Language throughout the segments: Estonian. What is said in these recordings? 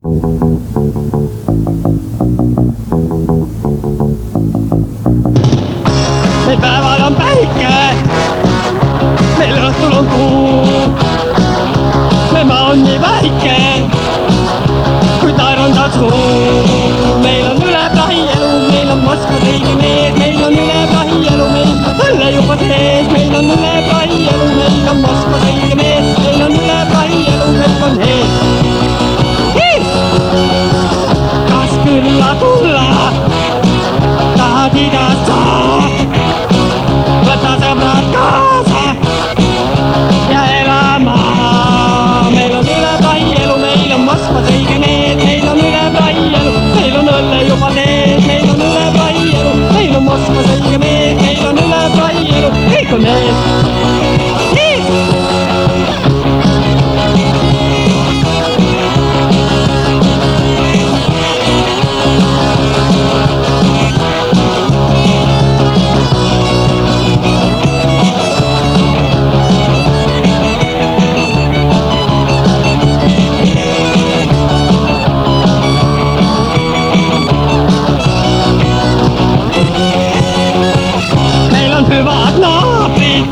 Meil päeval on päike, meil õhtul on kuu. Meil maa on nii väike, kui taerundad suu. Meil on üle plahi elu, meil on Moskvas õige mees. Meil on üle plahi elu, meil on õlle juba sees. Meil on üle plahi elu, meil on Moskvas õige mees. Meil on üle plahi elu, kõik on ees. Kas külla tulla, tahad igast saa? Võta sõbrad kaasa ja elama. Meil on üle plahi elu, meil on Moskvas õige mees. Meil on üle plahi elu, meil on õlle juba sees. Meil on üle plahi elu, meil on Moskvas õige mees. Meil on üle plahi elu, kõik on ees. Hyvät naaprit,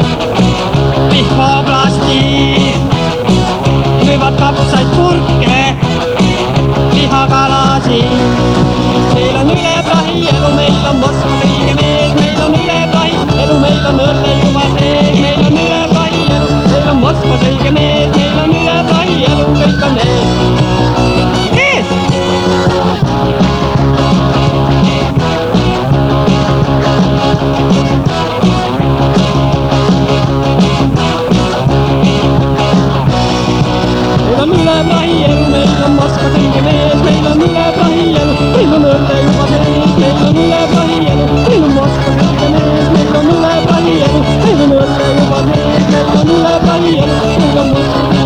vihmaplasti, myyvät kapsaid purke, lihakalasi. Meil on üle plahi elu, meil on Moskvas õige mees. Meil on üle plahi elu, meil on õlle juba sees. Meil on üle plahi elu, meil on Moskvas õige mees. Meil on üle plahi elu, kõik on ees. Meil on üle plahi elu, meil on Moskvas õige mees. Meil on üle plahi elu, meil on õlle juba sees. Meil on üle plahi elu, meil on Moskvas õige mees. Meil on üle plahi elu, meil on õlle juba sees. Meil on üle plahi elu, meil on Moskvas õige mees.